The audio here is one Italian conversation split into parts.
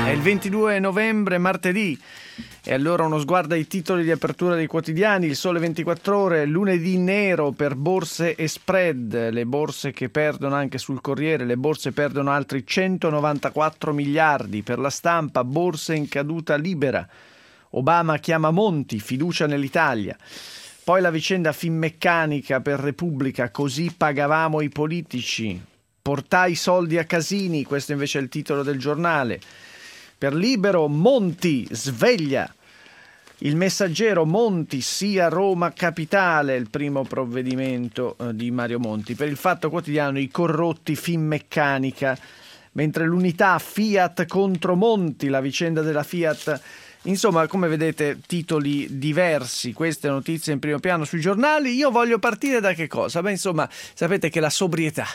È il 22 novembre, martedì, e allora uno sguardo ai titoli di apertura dei quotidiani. Il Sole 24 Ore, lunedì nero per borse e spread, le borse che perdono anche sul Corriere, le borse perdono altri 194 miliardi. Per La Stampa, borse in caduta libera. Obama chiama Monti, fiducia nell'Italia. Poi la vicenda Finmeccanica per Repubblica, così pagavamo i politici. Portai soldi a Casini, questo invece è il titolo del giornale. Per Libero, Monti, sveglia. Il Messaggero, Monti, sia Roma capitale, il primo provvedimento di Mario Monti. Per il Fatto Quotidiano, i corrotti, Finmeccanica. Mentre l'Unità, Fiat contro Monti, la vicenda della Fiat. Insomma, come vedete, titoli diversi, queste notizie in primo piano sui giornali. Io voglio partire da che cosa? Beh, insomma, sapete che la sobrietà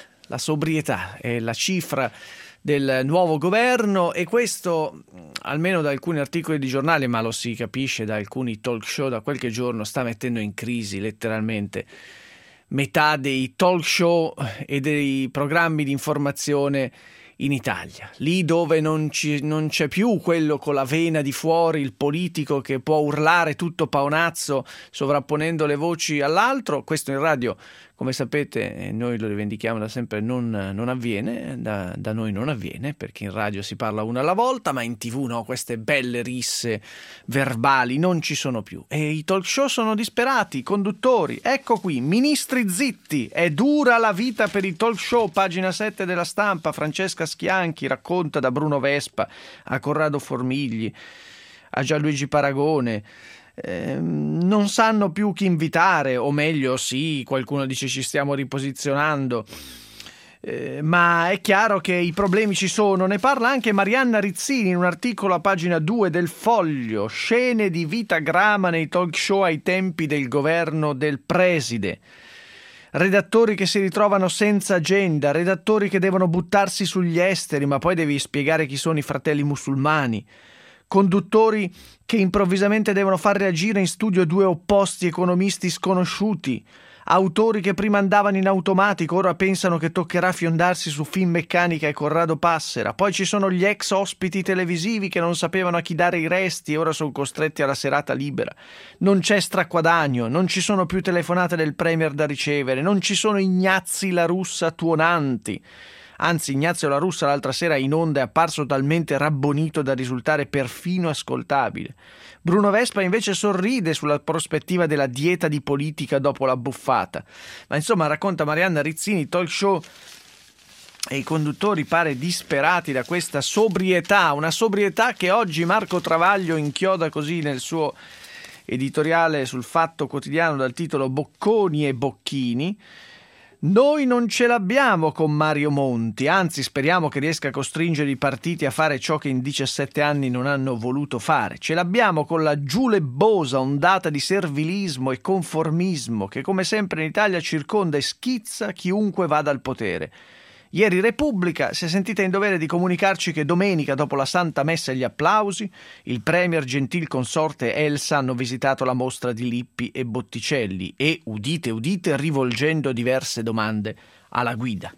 è la cifra del nuovo governo, e questo, almeno da alcuni articoli di giornale, ma lo si capisce da alcuni talk show da qualche giorno, sta mettendo in crisi letteralmente metà dei talk show e dei programmi di informazione in Italia. Lì dove non c'è più quello con la vena di fuori, il politico che può urlare tutto paonazzo sovrapponendo le voci all'altro, questo in radio, come sapete, noi lo rivendichiamo da sempre, non avviene, da noi non avviene, perché in radio si parla una alla volta, ma in TV no, queste belle risse verbali non ci sono più. E i talk show sono disperati, i conduttori, ecco qui, ministri zitti, è dura la vita per i talk show, pagina 7 della Stampa, Francesca Schianchi racconta da Bruno Vespa a Corrado Formigli, a Gianluigi Paragone. Non sanno più chi invitare, o meglio, sì, qualcuno dice ci stiamo riposizionando, ma è chiaro che i problemi ci sono. Ne parla anche Marianna Rizzini in un articolo a pagina 2 del Foglio, scene di vita grama nei talk show ai tempi del governo del preside. Redattori che si ritrovano senza agenda, redattori che devono buttarsi sugli esteri, ma poi devi spiegare chi sono i fratelli musulmani. Conduttori che improvvisamente devono far reagire in studio due opposti economisti sconosciuti, autori che prima andavano in automatico, ora pensano che toccherà fiondarsi su Finmeccanica e Corrado Passera, poi ci sono gli ex ospiti televisivi che non sapevano a chi dare i resti e ora sono costretti alla serata libera, non c'è straguadagno, non ci sono più telefonate del Premier da ricevere, non ci sono Ignazzi La Russa tuonanti. Anzi, Ignazio La Russa l'altra sera in onda è apparso talmente rabbonito da risultare perfino ascoltabile. Bruno Vespa invece sorride sulla prospettiva della dieta di politica dopo la buffata. Ma insomma, racconta Marianna Rizzini, talk show e i conduttori pare disperati da questa sobrietà, una sobrietà che oggi Marco Travaglio inchioda così nel suo editoriale sul Fatto Quotidiano dal titolo Bocconi e Bocchini. Noi non ce l'abbiamo con Mario Monti, anzi speriamo che riesca a costringere i partiti a fare ciò che in 17 anni non hanno voluto fare. Ce l'abbiamo con la giulebbosa ondata di servilismo e conformismo che come sempre in Italia circonda e schizza chiunque vada al potere. Ieri Repubblica si è sentita in dovere di comunicarci che domenica, dopo la Santa Messa e gli applausi, il Premier Gentil Consorte e Elsa hanno visitato la mostra di Lippi e Botticelli e, udite udite, rivolgendo diverse domande alla guida.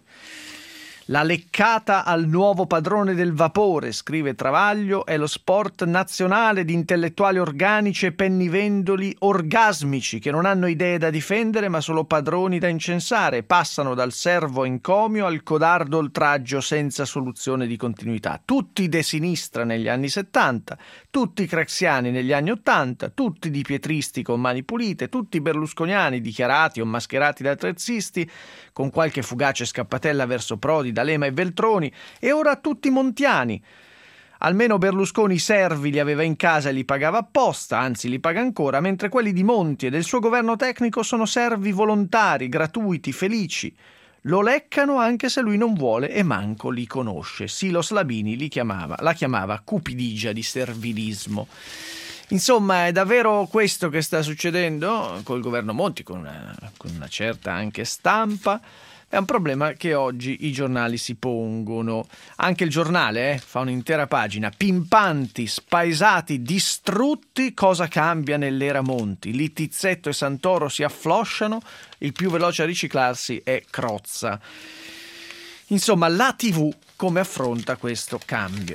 La leccata al nuovo padrone del vapore, scrive Travaglio, è lo sport nazionale di intellettuali organici e pennivendoli orgasmici che non hanno idee da difendere ma solo padroni da incensare, passano dal servo encomio al codardo oltraggio senza soluzione di continuità. Tutti de sinistra negli anni 70, tutti craxiani negli anni 80, tutti di pietristi con mani pulite, tutti berlusconiani dichiarati o mascherati da trezzisti, con qualche fugace scappatella verso Prodi, D'Alema e Veltroni, e ora tutti montiani. Almeno Berlusconi i servi li aveva in casa e li pagava apposta, anzi li paga ancora, mentre quelli di Monti e del suo governo tecnico sono servi volontari, gratuiti, felici. Lo leccano anche se lui non vuole e manco li conosce. Silos Labini la chiamava cupidigia di servilismo. Insomma, è davvero questo che sta succedendo col governo Monti, con una certa anche stampa. È un problema che oggi i giornali si pongono. Anche il Giornale fa un'intera pagina. Pimpanti, spaesati, distrutti, cosa cambia nell'era Monti? Littizzetto e Santoro si afflosciano, il più veloce a riciclarsi è Crozza. Insomma, la TV come affronta questo cambio?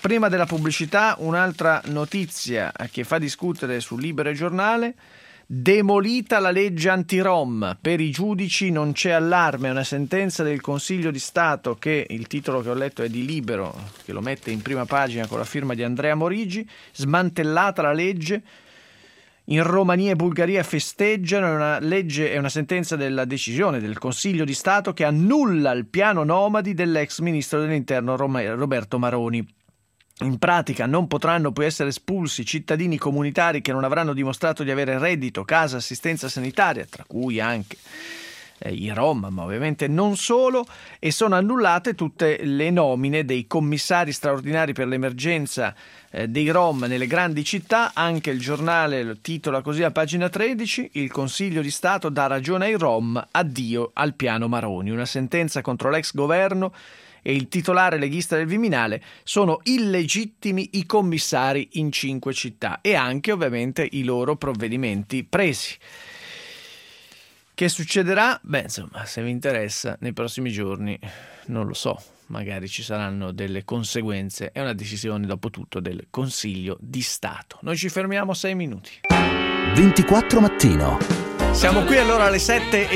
Prima della pubblicità, un'altra notizia che fa discutere sul Libero Giornale. Demolita la legge anti-Rom, per i giudici non c'è allarme, è una sentenza del Consiglio di Stato che, il titolo che ho letto è di Libero, che lo mette in prima pagina con la firma di Andrea Morigi. Smantellata la legge, in Romania e Bulgaria festeggiano, è una sentenza della decisione del Consiglio di Stato che annulla il piano nomadi dell'ex ministro dell'Interno Roberto Maroni. In pratica non potranno poi essere espulsi cittadini comunitari che non avranno dimostrato di avere reddito, casa, assistenza sanitaria, tra cui anche i Rom, ma ovviamente non solo, e sono annullate tutte le nomine dei commissari straordinari per l'emergenza dei Rom nelle grandi città. Anche il giornale lo titola così a pagina 13: il Consiglio di Stato dà ragione ai Rom, addio al piano Maroni. Una sentenza contro l'ex governo e il titolare leghista del Viminale: sono illegittimi i commissari in 5 città, e anche ovviamente i loro provvedimenti presi. Che succederà? Beh, insomma, se vi interessa, nei prossimi giorni, non lo so, magari ci saranno delle conseguenze. È una decisione, dopo tutto, del Consiglio di Stato. Noi ci fermiamo 6 minuti. 24 mattino. Siamo qui allora alle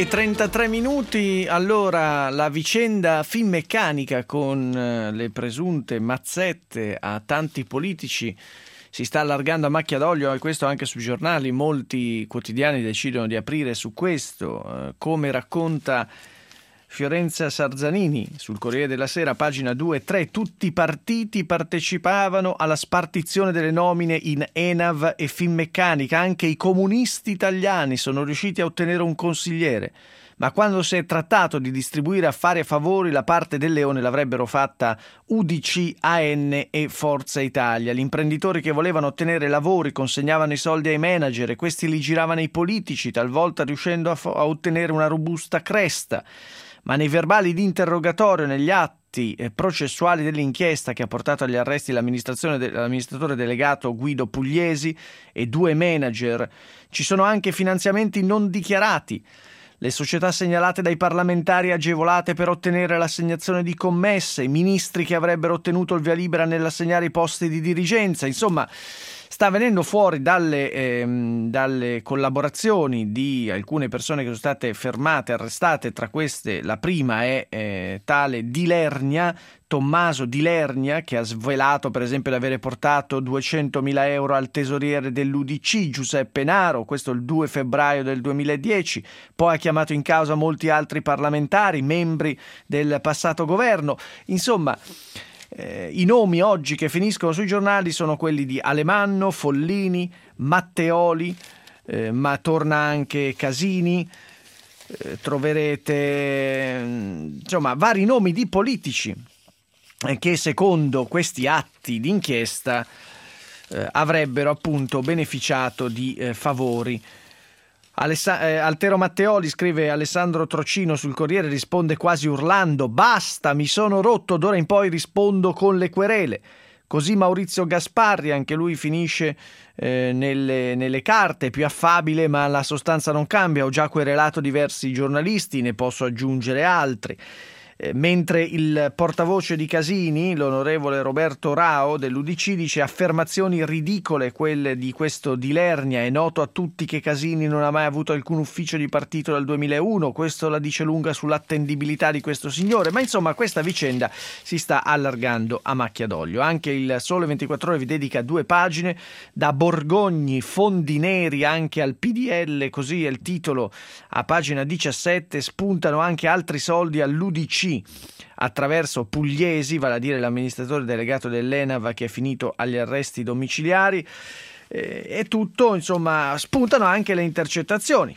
7:33. Allora, la vicenda Finmeccanica con le presunte mazzette a tanti politici si sta allargando a macchia d'olio, e questo anche sui giornali. Molti quotidiani decidono di aprire su questo, come racconta Fiorenza Sarzanini sul Corriere della Sera, pagina 2 e 3. Tutti i partiti partecipavano alla spartizione delle nomine in Enav e Finmeccanica, anche i comunisti italiani sono riusciti a ottenere un consigliere, ma quando si è trattato di distribuire affari e favori, la parte del leone l'avrebbero fatta UDC, AN e Forza Italia. Gli imprenditori che volevano ottenere lavori consegnavano i soldi ai manager e questi li giravano ai politici, talvolta riuscendo a ottenere una robusta cresta. Ma nei verbali di interrogatorio, negli atti processuali dell'inchiesta che ha portato agli arresti l'amministratore delegato Guido Pugliesi e 2 manager, ci sono anche finanziamenti non dichiarati, le società segnalate dai parlamentari agevolate per ottenere l'assegnazione di commesse, i ministri che avrebbero ottenuto il via libera nell'assegnare i posti di dirigenza. Insomma, sta venendo fuori dalle collaborazioni di alcune persone che sono state fermate, arrestate. Tra queste la prima è tale Di Lernia, Tommaso Di Lernia, che ha svelato per esempio di avere portato 200.000 euro al tesoriere dell'UDC Giuseppe Naro, questo il 2 febbraio del 2010. Poi ha chiamato in causa molti altri parlamentari, membri del passato governo. Insomma, i nomi oggi che finiscono sui giornali sono quelli di Alemanno, Follini, Matteoli, ma torna anche Casini. Troverete insomma vari nomi di politici che secondo questi atti d'inchiesta avrebbero appunto beneficiato di favori. Altero Matteoli, scrive Alessandro Trocino sul Corriere, risponde quasi urlando: basta, mi sono rotto, d'ora in poi rispondo con le querele. Così Maurizio Gasparri, anche lui finisce nelle carte, più affabile ma la sostanza non cambia, ho già querelato diversi giornalisti, ne posso aggiungere altri. Mentre il portavoce di Casini, l'onorevole Roberto Rao dell'UDC, dice: affermazioni ridicole quelle di questo Di Lernia, è noto a tutti che Casini non ha mai avuto alcun ufficio di partito dal 2001, questo la dice lunga sull'attendibilità di questo signore. Ma insomma questa vicenda si sta allargando a macchia d'olio. Anche il Sole 24 Ore vi dedica 2 pagine, da Borgogni, fondi neri anche al PDL, così è il titolo a pagina 17, spuntano anche altri soldi all'UDC attraverso Pugliesi, vale a dire l'amministratore delegato dell'Enav che è finito agli arresti domiciliari, e tutto, insomma, spuntano anche le intercettazioni.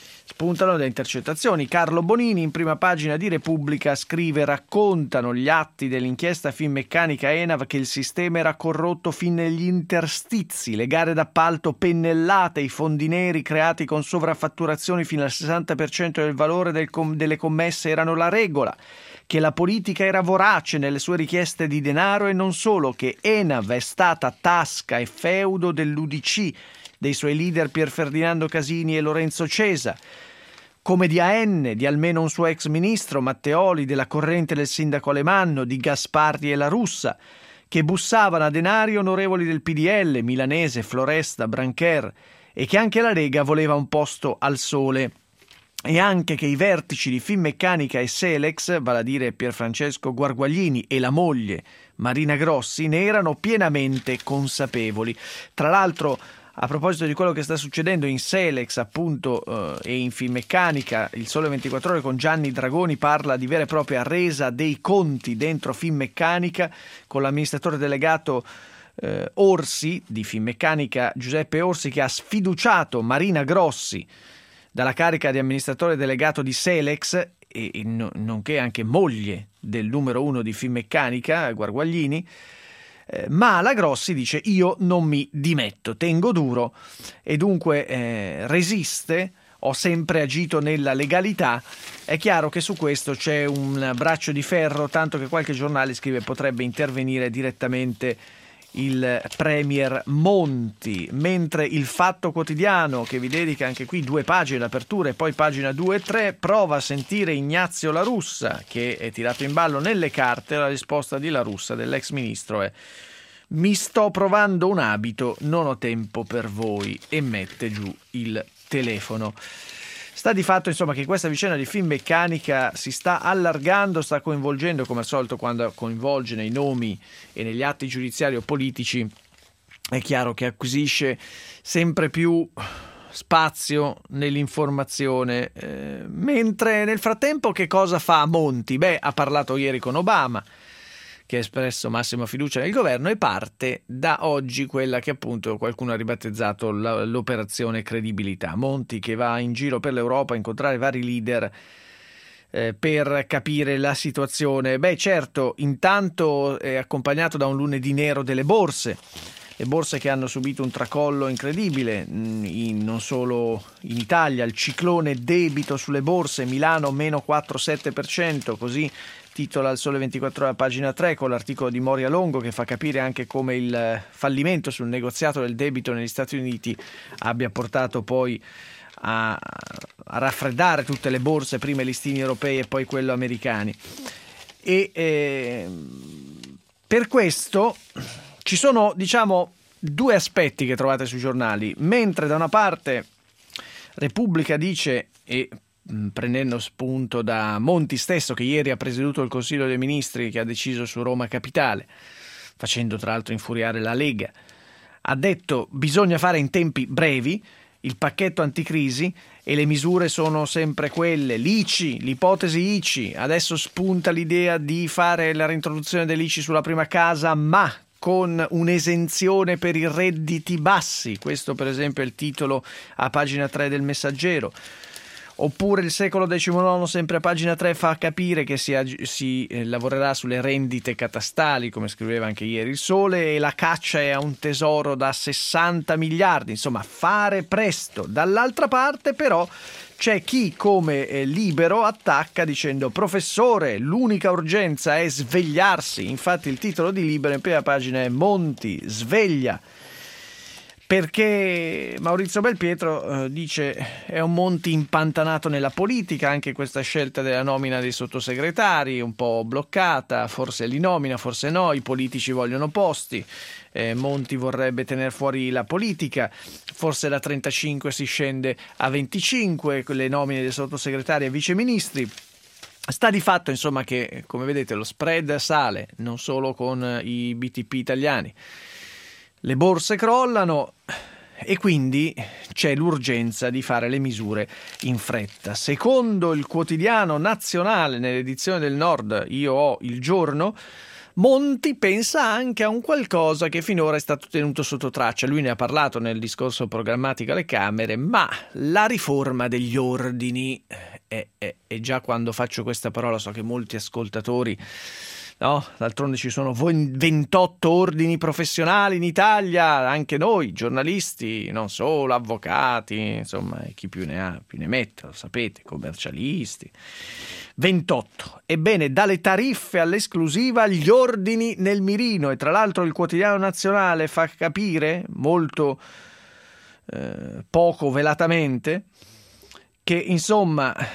Carlo Bonini in prima pagina di Repubblica scrive: raccontano gli atti dell'inchiesta Finmeccanica Enav che il sistema era corrotto fin negli interstizi, le gare d'appalto pennellate, i fondi neri creati con sovrafatturazioni fino al 60% del valore delle commesse erano la regola, che la politica era vorace nelle sue richieste di denaro e non solo, che Enav è stata tasca e feudo dell'UDC, dei suoi leader Pier Ferdinando Casini e Lorenzo Cesa, come di AN, di almeno un suo ex ministro Matteoli, della corrente del sindaco Alemanno, di Gasparri e La Russa, che bussavano a denari onorevoli del PDL, Milanese, Floresta, Brancher, e che anche la Lega voleva un posto al Sole. E anche che i vertici di Finmeccanica e Selex, vale a dire Pierfrancesco Guarguaglini e la moglie Marina Grossi, ne erano pienamente consapevoli. Tra l'altro, a proposito di quello che sta succedendo in Selex, appunto, e in Finmeccanica, il Sole 24 Ore con Gianni Dragoni parla di vera e propria resa dei conti dentro Finmeccanica, con l'amministratore delegato Orsi di Finmeccanica, Giuseppe Orsi, che ha sfiduciato Marina Grossi dalla carica di amministratore delegato di Selex, nonché anche moglie del numero uno di Finmeccanica, Guarguaglini. Ma la Grossi dice: io non mi dimetto, tengo duro, e dunque resiste, ho sempre agito nella legalità. È chiaro che su questo c'è un braccio di ferro, tanto che qualche giornale scrive potrebbe intervenire direttamente il premier Monti, mentre il Fatto Quotidiano, che vi dedica anche qui 2 pagine d'apertura e poi pagina 2 e 3, prova a sentire Ignazio La Russa, che è tirato in ballo nelle carte. La risposta di La Russa, dell'ex ministro, è: mi sto provando un abito, non ho tempo per voi, e mette giù il telefono. Sta di fatto, insomma, che questa vicenda di Finmeccanica si sta allargando, sta coinvolgendo, come al solito quando coinvolge nei nomi e negli atti giudiziari o politici, è chiaro che acquisisce sempre più spazio nell'informazione. Mentre nel frattempo che cosa fa Monti? Ha parlato ieri con Obama, che ha espresso massima fiducia nel governo, e parte da oggi quella che appunto qualcuno ha ribattezzato l'operazione credibilità. Monti che va in giro per l'Europa a incontrare vari leader per capire la situazione. Certo, intanto è accompagnato da un lunedì nero delle borse. Le borse che hanno subito un tracollo incredibile, non solo in Italia. Il ciclone debito sulle borse, Milano meno 4,7%, così titola il Sole 24 Ore a pagina 3, con l'articolo di Moria Longo che fa capire anche come il fallimento sul negoziato del debito negli Stati Uniti abbia portato poi a raffreddare tutte le borse, prima i listini europei e poi quello americani. E per questo ci sono, diciamo, 2 aspetti che trovate sui giornali. Mentre da una parte Repubblica dice, e prendendo spunto da Monti stesso, che ieri ha presieduto il Consiglio dei Ministri che ha deciso su Roma Capitale, facendo tra l'altro infuriare la Lega, ha detto bisogna fare in tempi brevi il pacchetto anticrisi e le misure sono sempre quelle. L'ICI, l'ipotesi ICI, adesso spunta l'idea di fare la reintroduzione dell'ICI sulla prima casa, ma con un'esenzione per i redditi bassi. Questo per esempio è il titolo a pagina 3 del Messaggero. Oppure il secolo XIX, sempre a pagina 3, fa capire che si lavorerà sulle rendite catastali, come scriveva anche ieri il Sole, e la caccia è a un tesoro da 60 miliardi. Insomma, fare presto. Dall'altra parte però c'è chi come Libero attacca dicendo: professore, l'unica urgenza è svegliarsi. Infatti il titolo di Libero in prima pagina è Monti sveglia, perché Maurizio Belpietro dice è un Monti impantanato nella politica, anche questa scelta della nomina dei sottosegretari un po' bloccata, forse li nomina, forse no, i politici vogliono posti, Monti vorrebbe tenere fuori la politica, forse da 35 si scende a 25, le nomine dei sottosegretari e viceministri. Sta di fatto, insomma, che come vedete lo spread sale, non solo con i BTP italiani. Le borse crollano e quindi c'è l'urgenza di fare le misure in fretta. Secondo il quotidiano nazionale, nell'edizione del Nord, io ho Il Giorno, Monti pensa anche a un qualcosa che finora è stato tenuto sotto traccia. Lui ne ha parlato nel discorso programmatico alle Camere, ma la riforma degli ordini, e già quando faccio questa parola so che molti ascoltatori... No, d'altronde ci sono 28 ordini professionali in Italia, anche noi giornalisti, non solo avvocati, insomma, chi più ne ha più ne mette, lo sapete, commercialisti. 28. Ebbene, dalle tariffe all'esclusiva, gli ordini nel mirino. E tra l'altro il quotidiano nazionale fa capire, molto poco velatamente, che insomma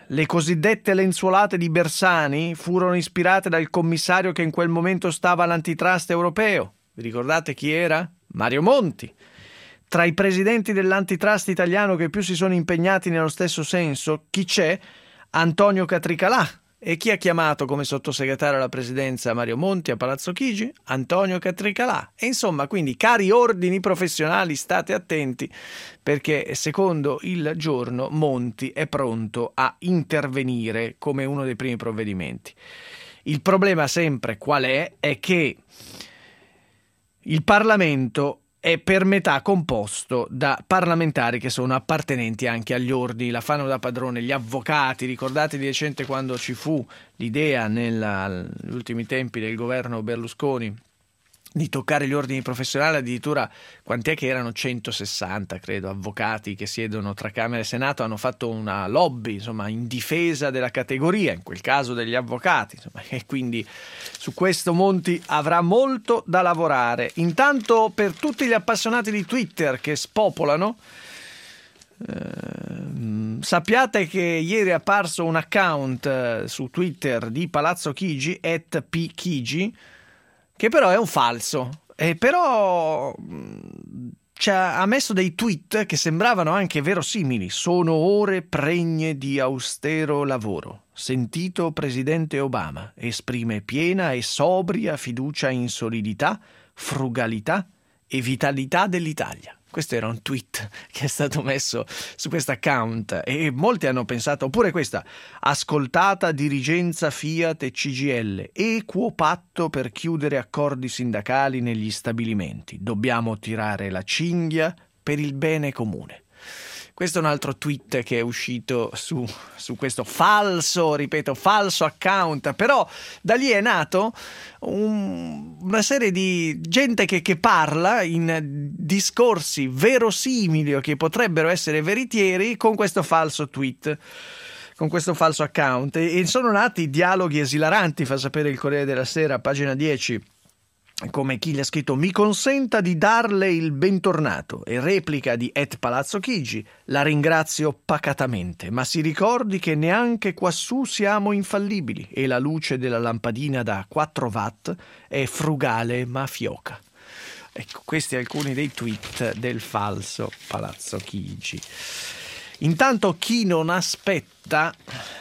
Le cosiddette lenzuolate di Bersani furono ispirate dal commissario che in quel momento stava all'antitrust europeo. Vi ricordate chi era? Mario Monti. Tra i presidenti dell'antitrust italiano che più si sono impegnati nello stesso senso, chi c'è? Antonio Catricalà. E chi ha chiamato come sottosegretario alla presidenza Mario Monti a Palazzo Chigi? Antonio Catricalà. E insomma, quindi, cari ordini professionali, state attenti, perché secondo il Giorno Monti è pronto a intervenire come uno dei primi provvedimenti. Il problema sempre qual è? È che il Parlamento è per metà composto da parlamentari che sono appartenenti anche agli ordini, la fanno da padrone gli avvocati. Ricordate di recente quando ci fu l'idea negli ultimi tempi del governo Berlusconi di toccare gli ordini professionali, addirittura quant'è che erano 160 credo avvocati che siedono tra Camera e Senato, hanno fatto una lobby insomma in difesa della categoria, in quel caso degli avvocati, insomma, e quindi su questo Monti avrà molto da lavorare. Intanto, per tutti gli appassionati di Twitter che spopolano, sappiate che ieri è apparso un account su Twitter di Palazzo Chigi @pchigi, che però è un falso, e però ha messo dei tweet che sembravano anche verosimili. Sono ore pregne di austero lavoro. Sentito Presidente Obama, esprime piena e sobria fiducia in solidità, frugalità e vitalità dell'Italia. Questo era un tweet che è stato messo su questo account e molti hanno pensato, oppure questa: ascoltata dirigenza Fiat e CGIL, equo patto per chiudere accordi sindacali negli stabilimenti, dobbiamo tirare la cinghia per il bene comune. Questo è un altro tweet che è uscito su questo falso, ripeto, falso account, però da lì è nato una serie di gente che parla in discorsi verosimili o che potrebbero essere veritieri con questo falso tweet, con questo falso account, e sono nati dialoghi esilaranti. Fa sapere il Corriere della Sera, pagina 10, come chi gli ha scritto: mi consenta di darle il bentornato, e replica di @Palazzo Chigi: la ringrazio pacatamente, ma si ricordi che neanche quassù siamo infallibili e la luce della lampadina da 4 watt è frugale ma fioca. Ecco, questi alcuni dei tweet del falso Palazzo Chigi. Intanto chi non aspetta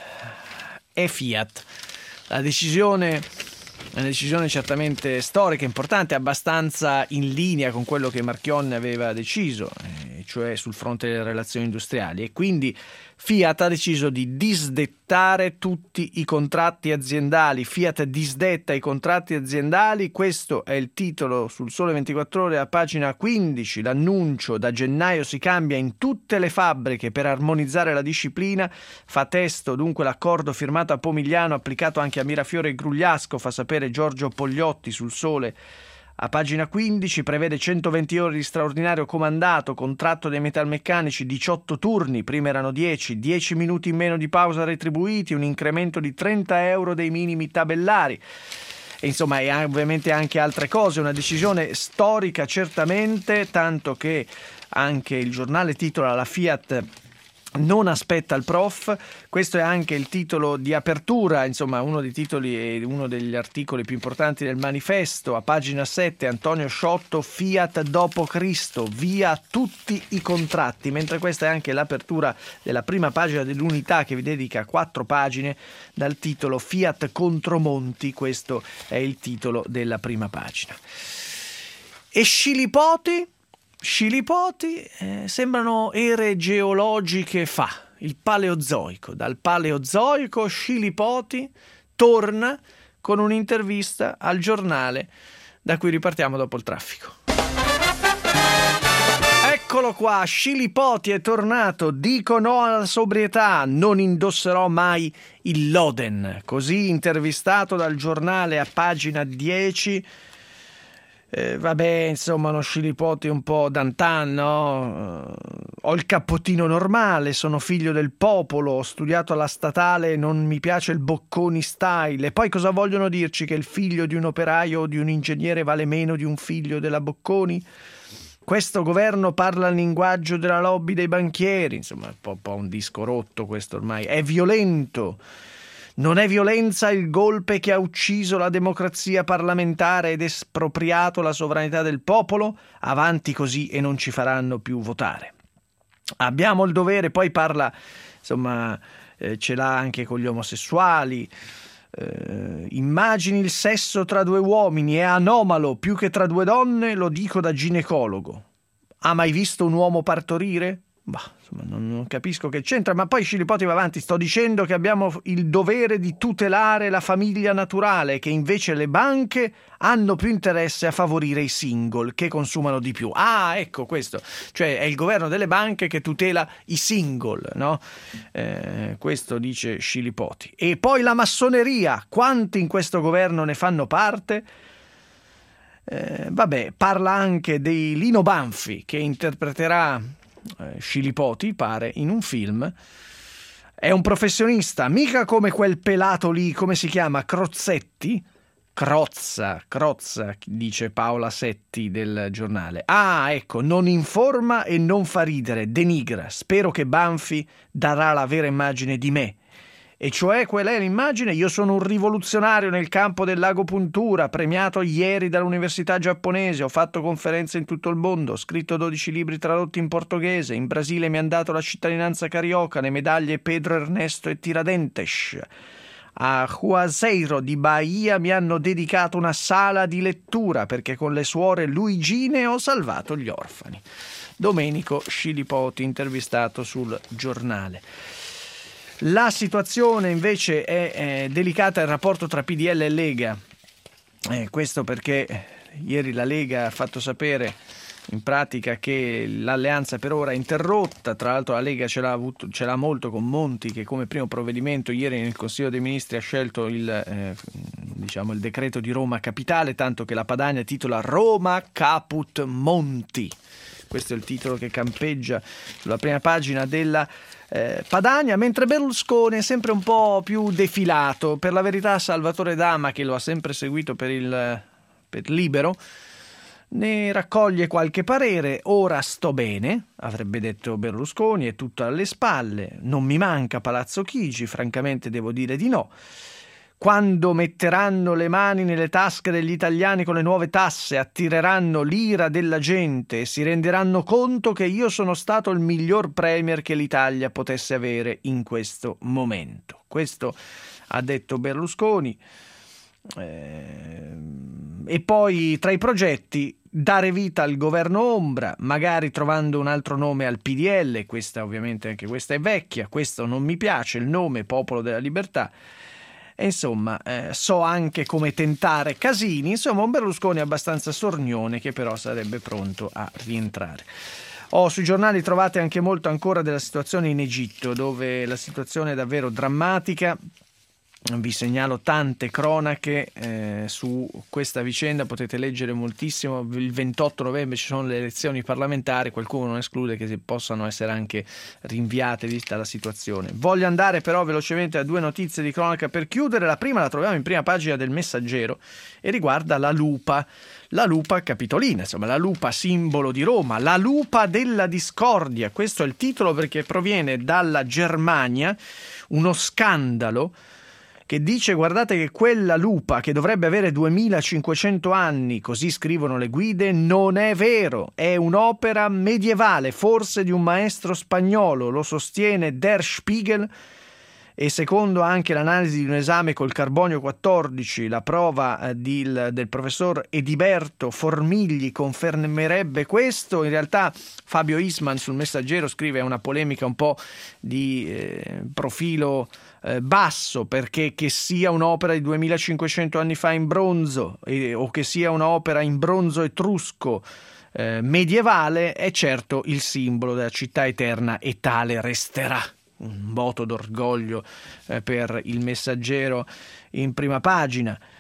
è Fiat. La decisione è una decisione certamente storica, importante, abbastanza in linea con quello che Marchionne aveva deciso, cioè sul fronte delle relazioni industriali, e quindi Fiat ha deciso di disdettare tutti i contratti aziendali. Fiat disdetta i contratti aziendali, questo è il titolo sul Sole 24 Ore a pagina 15. L'annuncio: da gennaio si cambia in tutte le fabbriche per armonizzare la disciplina. Fa testo dunque l'accordo firmato a Pomigliano, applicato anche a Mirafiore e Grugliasco, fa sapere Giorgio Pogliotti sul Sole a pagina 15. Prevede 120 ore di straordinario comandato, contratto dei metalmeccanici, 18 turni, prima erano 10 minuti in meno di pausa retribuiti, un incremento di 30 euro dei minimi tabellari. E insomma, e ovviamente anche altre cose. Una decisione storica certamente, tanto che anche il giornale titola: la Fiat non aspetta il prof. Questo è anche il titolo di apertura, insomma uno dei titoli e uno degli articoli più importanti del manifesto. A pagina 7 Antonio Sciotto: Fiat dopo Cristo, via tutti i contratti, mentre questa è anche l'apertura della prima pagina dell'Unità, che vi dedica 4 pagine dal titolo Fiat contro Monti. Questo è il titolo della prima pagina. E Scilipoti sembrano ere geologiche fa, il Paleozoico. Dal Paleozoico Scilipoti torna con un'intervista al giornale, da cui ripartiamo dopo il traffico. Eccolo qua, Scilipoti è tornato, dico no alla sobrietà, non indosserò mai il Loden. Così intervistato dal giornale a pagina 10. Vabbè, insomma, uno Scilipoti un po' d'antan, no? Ho il cappottino normale, sono figlio del popolo, ho studiato alla statale, non mi piace il Bocconi style. E poi cosa vogliono dirci, che il figlio di un operaio o di un ingegnere vale meno di un figlio della Bocconi? Questo governo parla il linguaggio della lobby dei banchieri, insomma, un po' un disco rotto questo ormai. È violento. Non è violenza il golpe che ha ucciso la democrazia parlamentare ed espropriato la sovranità del popolo? Avanti così e non ci faranno più votare. Abbiamo il dovere, poi parla, insomma, ce l'ha anche con gli omosessuali. Immagini il sesso tra due uomini, è anomalo più che tra due donne, lo dico da ginecologo. Ha mai visto un uomo partorire? Bah, insomma, non capisco che c'entra, ma poi Scilipoti va avanti. Sto dicendo che abbiamo il dovere di tutelare la famiglia naturale, che invece le banche hanno più interesse a favorire i single che consumano di più. Ah, ecco questo, cioè è il governo delle banche che tutela i single, no? Questo dice Scilipoti. E poi la massoneria, quanti in questo governo ne fanno parte? Vabbè, parla anche di Lino Banfi, che interpreterà Scilipoti, pare, in un film. È un professionista, mica come quel pelato lì, come si chiama? Crozzetti? Crozza, dice Paola Setti del Giornale. Ah, ecco, non informa e non fa ridere, denigra. Spero che Banfi darà la vera immagine di me. E cioè, qual è l'immagine? Io sono un rivoluzionario nel campo dell'agopuntura, premiato ieri dall'università giapponese, ho fatto conferenze in tutto il mondo, ho scritto 12 libri tradotti in portoghese, in Brasile mi hanno dato la cittadinanza carioca, le medaglie Pedro Ernesto e Tiradentes. A Juazeiro di Bahia mi hanno dedicato una sala di lettura perché con le suore Luigine ho salvato gli orfani. Domenico Scilipoti, intervistato sul Giornale. La situazione invece è delicata, il rapporto tra PDL e Lega. Questo perché ieri la Lega ha fatto sapere in pratica che l'alleanza per ora è interrotta. Tra l'altro la Lega ce l'ha molto con Monti, che come primo provvedimento ieri nel Consiglio dei Ministri ha scelto il decreto di Roma Capitale, tanto che la Padania titola Roma Caput Monti. Questo è il titolo che campeggia sulla prima pagina della Padania, mentre Berlusconi è sempre un po' più defilato. Per la verità Salvatore Dama, che lo ha sempre seguito per Libero, ne raccoglie qualche parere. Ora sto bene, avrebbe detto Berlusconi, è tutto alle spalle, non mi manca Palazzo Chigi, francamente devo dire di no. Quando metteranno le mani nelle tasche degli italiani con le nuove tasse, attireranno l'ira della gente e si renderanno conto che io sono stato il miglior premier che l'Italia potesse avere in questo momento. Questo ha detto Berlusconi. E poi tra i progetti dare vita al governo ombra, magari trovando un altro nome al PDL. Questa ovviamente anche questa è vecchia, questo non mi piace, il nome Popolo della Libertà. E insomma, so anche come tentare Casini, insomma un Berlusconi abbastanza sornione che però sarebbe pronto a rientrare. Sui giornali trovate anche molto ancora della situazione in Egitto, dove la situazione è davvero drammatica. Vi segnalo tante cronache su questa vicenda, potete leggere moltissimo. Il 28 novembre ci sono le elezioni parlamentari, qualcuno non esclude che possano essere anche rinviate vista la situazione. Voglio andare però velocemente a due notizie di cronaca per chiudere. La prima la troviamo in prima pagina del Messaggero e riguarda la lupa capitolina, insomma la lupa simbolo di Roma, la lupa della discordia. Questo è il titolo perché proviene dalla Germania, uno scandalo che dice: guardate che quella lupa che dovrebbe avere 2500 anni, così scrivono le guide, non è vero, è un'opera medievale, forse di un maestro spagnolo, lo sostiene Der Spiegel, e secondo anche l'analisi di un esame col carbonio 14, la prova del professor Ediberto Formigli confermerebbe questo. In realtà Fabio Isman sul Messaggero scrive: è una polemica un po' di profilo basso, perché che sia un'opera di 2500 anni fa in bronzo o che sia un'opera in bronzo etrusco medievale, è certo il simbolo della città eterna e tale resterà. Un voto d'orgoglio per il Messaggero in prima pagina.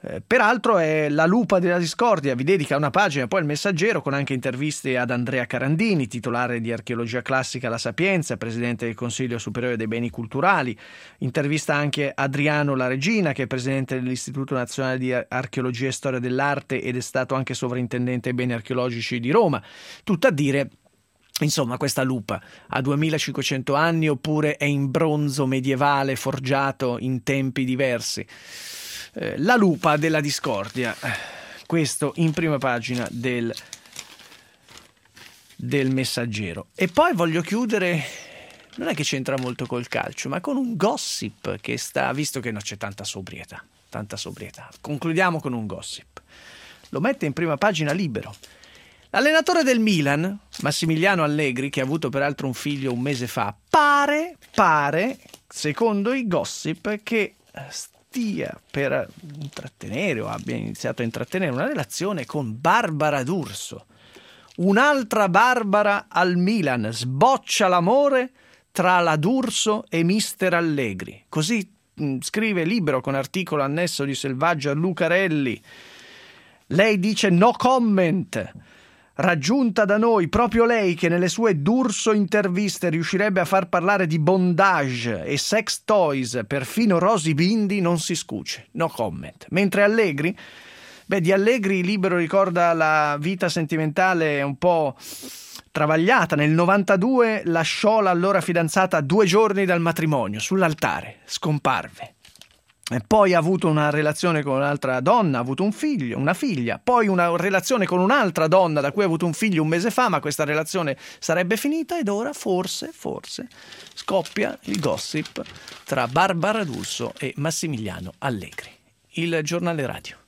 Peraltro è La Lupa della Discordia, vi dedica una pagina poi il Messaggero, con anche interviste ad Andrea Carandini, titolare di Archeologia Classica La Sapienza, presidente del Consiglio Superiore dei Beni Culturali. Intervista anche Adriano La Regina, che è presidente dell'Istituto Nazionale di Archeologia e Storia dell'Arte ed è stato anche sovrintendente ai beni archeologici di Roma. Tutto a dire, insomma, questa lupa ha 2500 anni oppure è in bronzo medievale forgiato in tempi diversi. La lupa della discordia, questo in prima pagina del Messaggero. E poi voglio chiudere, non è che c'entra molto col calcio, ma con un gossip che sta, visto che non c'è tanta sobrietà, concludiamo con un gossip. Lo mette in prima pagina Libero. L'allenatore del Milan, Massimiliano Allegri, che ha avuto peraltro un figlio un mese fa, pare, secondo i gossip, che stia per intrattenere o abbia iniziato a intrattenere una relazione con Barbara D'Urso. Un'altra Barbara al Milan, sboccia l'amore tra la D'Urso e mister Allegri. Così scrive Libero, con articolo annesso di Selvaggia Lucarelli. Lei dice no comment. Raggiunta da noi proprio lei, che nelle sue D'Urso interviste riuscirebbe a far parlare di bondage e sex toys, perfino Rosy Bindi non si scuce, no comment. Mentre Allegri, di Allegri Libero ricorda la vita sentimentale un po' travagliata. Nel 92 lasciò l'allora fidanzata a 2 giorni dal matrimonio, sull'altare, scomparve. E poi ha avuto una relazione con un'altra donna, ha avuto un figlio, una figlia, poi una relazione con un'altra donna da cui ha avuto un figlio un mese fa, ma questa relazione sarebbe finita ed ora forse scoppia il gossip tra Barbara D'Urso e Massimiliano Allegri. Il Giornale Radio.